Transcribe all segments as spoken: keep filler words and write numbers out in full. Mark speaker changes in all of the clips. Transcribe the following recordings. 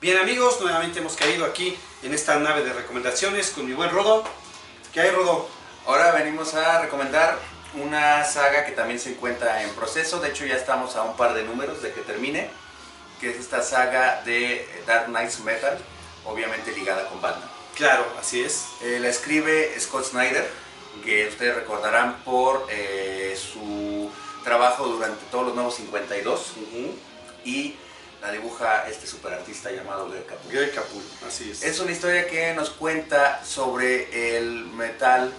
Speaker 1: Bien amigos, nuevamente hemos caído aquí en esta nave de recomendaciones con mi buen Rodo. ¿Qué hay, Rodo?
Speaker 2: Ahora venimos a recomendar una saga que también se encuentra en proceso. De hecho ya estamos a un par de números de que termine, que es esta saga de Dark Knights Metal, obviamente ligada con Batman.
Speaker 1: Claro, así es.
Speaker 2: Eh, la escribe Scott Snyder, que ustedes recordarán por eh, su trabajo durante todos los nuevos cincuenta y dos.
Speaker 1: Uh-huh.
Speaker 2: Y la dibuja este superartista llamado Greg Capullo.
Speaker 1: Greg Capullo, así es.
Speaker 2: Es una historia que nos cuenta sobre el metal,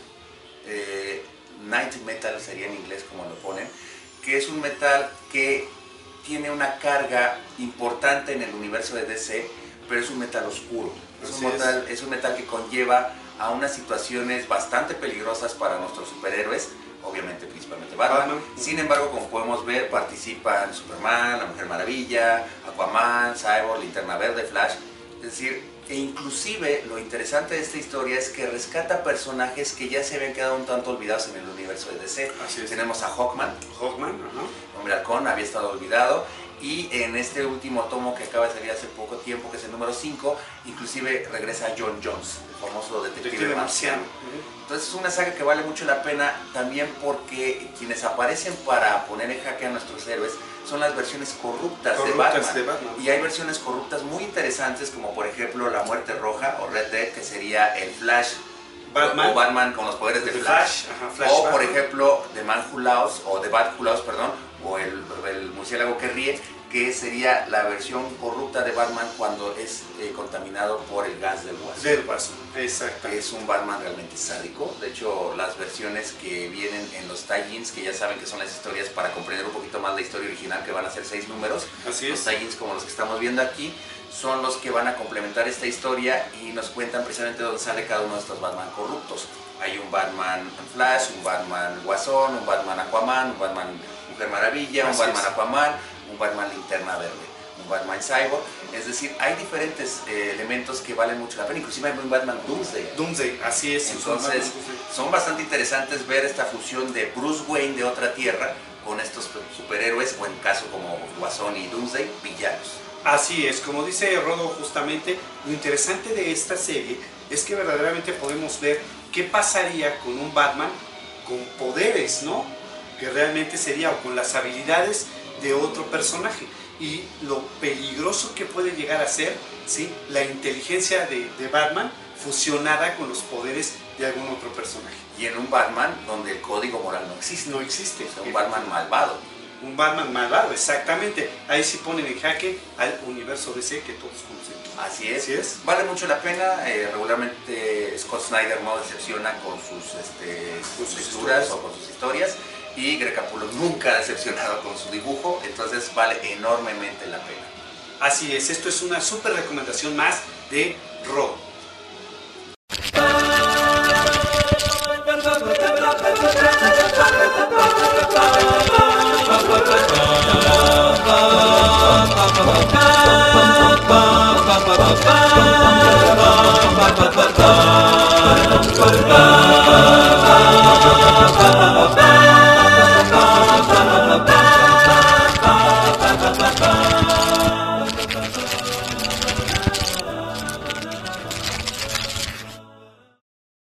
Speaker 2: eh, night metal sería en inglés como lo ponen, que es un metal que tiene una carga importante en el universo de D C, pero es un metal oscuro. Es un metal, es un metal que conlleva a unas situaciones bastante peligrosas para nuestros superhéroes, obviamente principalmente Batman. Batman. Sin embargo, como podemos ver, participan Superman, la Mujer Maravilla, Aquaman, Cyborg, Linterna Verde, Flash. Es decir, e inclusive lo interesante de esta historia es que rescata personajes que ya se habían quedado un tanto olvidados en el universo de D C.
Speaker 1: Así es.
Speaker 2: Tenemos a Hawkman,
Speaker 1: Hawkman, uh-huh.
Speaker 2: Hombre Halcón, había estado olvidado. Y en este último tomo que acaba de salir hace poco tiempo, que es el número cinco, inclusive regresa John Jones, el famoso detective, detective marciano. Uh-huh. Entonces es una saga que vale mucho la pena también porque quienes aparecen para poner en jaque a nuestros héroes son las versiones corruptas, corruptas de, Batman.
Speaker 1: de Batman.
Speaker 2: Y hay versiones corruptas muy interesantes como por ejemplo la Muerte Roja o Red Death, que sería el Flash.
Speaker 1: Batman.
Speaker 2: O Batman con los poderes de Flash.
Speaker 1: Flash. Ajá, Flash
Speaker 2: o
Speaker 1: Batman.
Speaker 2: por ejemplo The Man Who Laughs o The Bat Who Laughs, perdón, o el, el murciélago que ríe, que sería la versión corrupta de Batman cuando es eh, contaminado por el gas del Guasón.
Speaker 1: Del Guasón, exacto.
Speaker 2: Es un Batman realmente sádico. De hecho, las versiones que vienen en los tie-ins, que ya saben que son las historias para comprender un poquito más la historia original, que van a ser seis números.
Speaker 1: Así
Speaker 2: los
Speaker 1: es.
Speaker 2: tie-ins como los que estamos viendo aquí, son los que van a complementar esta historia y nos cuentan precisamente dónde sale cada uno de estos Batman corruptos. Hay un Batman Flash, un Batman Guasón, un Batman Aquaman, un Batman Mujer Maravilla,
Speaker 1: Así
Speaker 2: un Batman
Speaker 1: es.
Speaker 2: Aquaman, un Batman Linterna Verde, un Batman Cyborg. Es decir, hay diferentes eh, elementos que valen mucho la pena. Inclusive hay un Batman Doomsday.
Speaker 1: Doomsday, así es.
Speaker 2: Entonces, son bastante interesantes ver esta fusión de Bruce Wayne de otra tierra con estos superhéroes, o en caso como Guasón y Doomsday, villanos.
Speaker 1: Así es, como dice Rodo justamente, lo interesante de esta serie es que verdaderamente podemos ver qué pasaría con un Batman con poderes, ¿no? Que realmente sería, o con las habilidades de otro personaje, y lo peligroso que puede llegar a ser, ¿sí?, la inteligencia de, de Batman fusionada con los poderes de algún otro personaje.
Speaker 2: Y en un Batman donde el código moral no existe.
Speaker 1: No existe.
Speaker 2: O sea, un Batman malvado.
Speaker 1: Un Batman malvado, exactamente. Ahí sí ponen en jaque al universo D C que todos conocemos.
Speaker 2: Así es.
Speaker 1: Así es.
Speaker 2: Vale mucho la pena. Eh, regularmente Scott Snyder no decepciona con sus, este,
Speaker 1: con sus
Speaker 2: lecturas o con sus historias. Y Greg Capullo nunca ha decepcionado con su dibujo. Entonces vale enormemente la pena.
Speaker 1: Así es. Esto es una súper recomendación más de Rodo.